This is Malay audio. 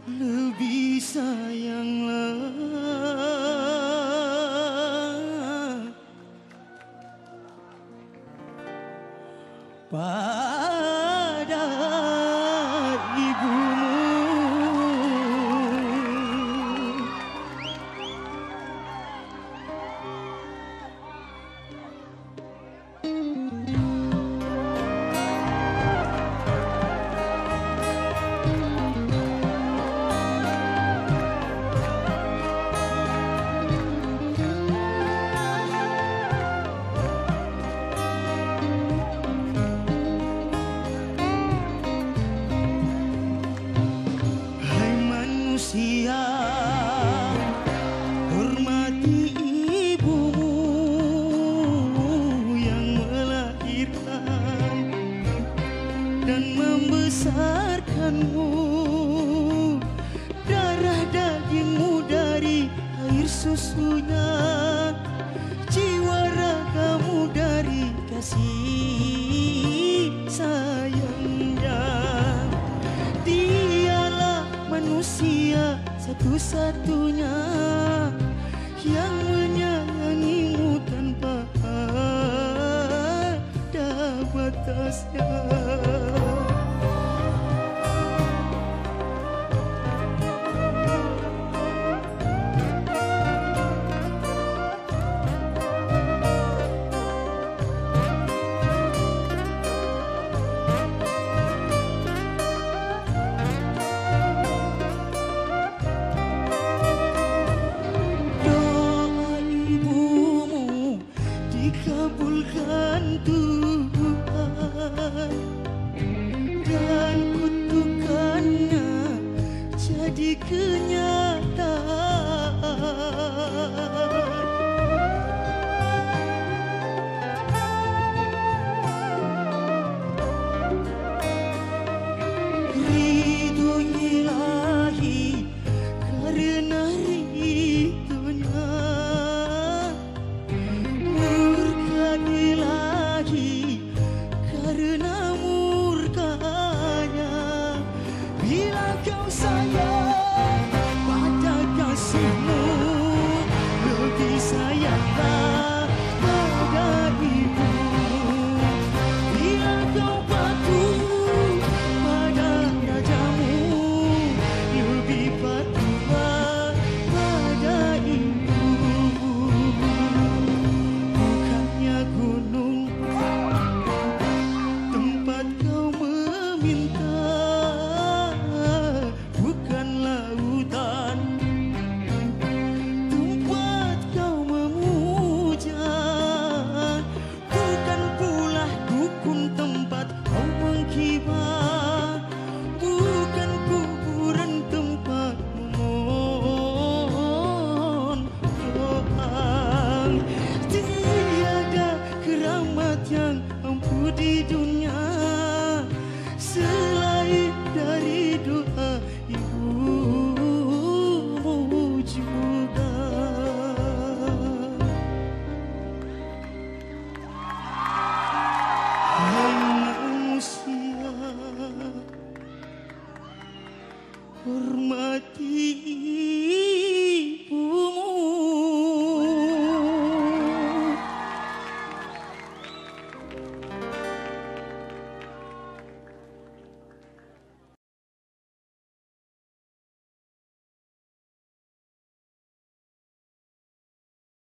lebih sayanglah pada ibumu. Hormati ibumu yang melahirkan dan membesarkanmu, darah dagingmu dari air susunya, jiwa ragamu dari kasih sayangnya. Dialah manusia satu-satunya yang menyayangimu tanpa ada batasnya. Kabulkan Tuhan dan kutukannya jadi kenyataan. Ridho ilahi karena ridhonya, ilahi karena murkanya. Bila kau sayang pada kasihmu, lebih sayanglah pada ibu. Bila kau patuh pada rajamu, lebih patuhlah pada ibu. Gunung tempat kau meminta, bukan lautan tempat kau memuja, bukan pula dukun tempat kau menghibah, bukan kuburan tempat memohon doa. Keramat yang ampuh di dunia selain dari doa ibumu juga. Hai manusia, hormati